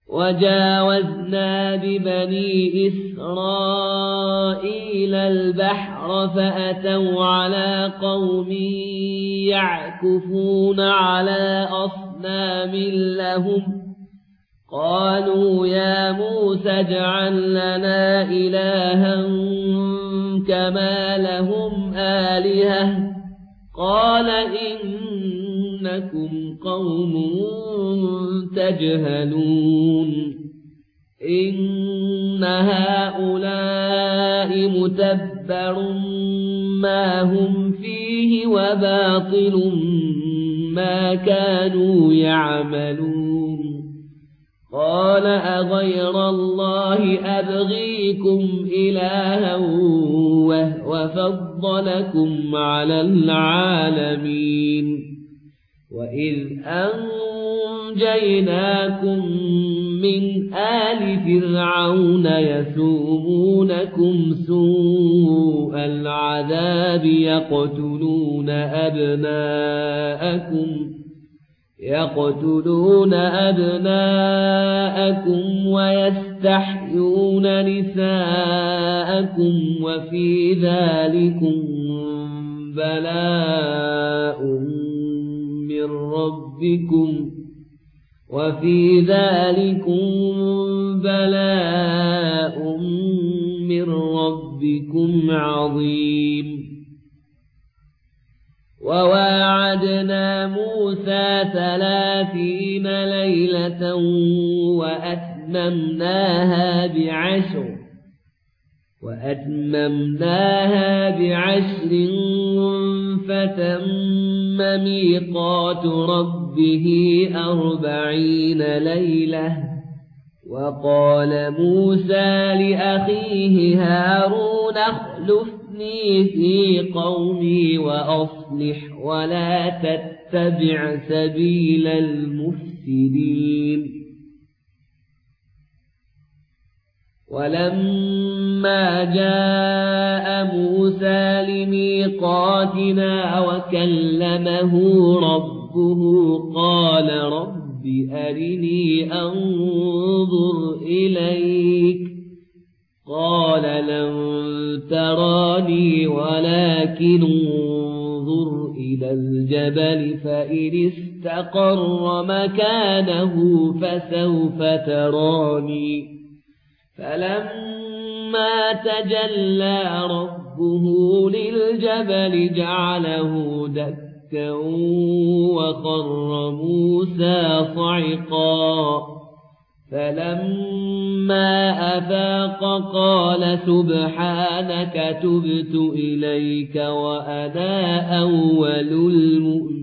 وجاوزنا ببني إسرائيل البحر فأتوا على قوم يعكفون على أصنام لهم قالوا يا موسى اجعل لنا إلها كما لهم آلهة قال إنكم قوم تجهلون إن هؤلاء متبر ما هم فيه وباطل ما كانوا يعملون قال أغير الله أبغيكم إلها وهو فضلكم على العالمين وإذ أنجيناكم من آل فرعون يسومونكم سوء العذاب يقتلون أبناءكم ويستحيون نساءكم وفي ذلكم بلاء من ربكم عظيم وواعدنا موسى 30 ليلة وأتممناها بعشر فتم ميقات ربه 40 ليلة وقال موسى لأخيه هارون اخلفني في قومي وأصلح ولا تتبع سبيل المفسدين ولما جاء موسى لميقاتنا وكلمه ربه قال رب أرني أنظر إليك قال لن تراني ولكن انظر إلى الجبل فإن استقر مكانه فسوف تراني فلما تجلى ربه للجبل جعله دكا وخر موسى صعقا فلما أفاق قال سبحانك تبت إليك وأنا أول المؤمنين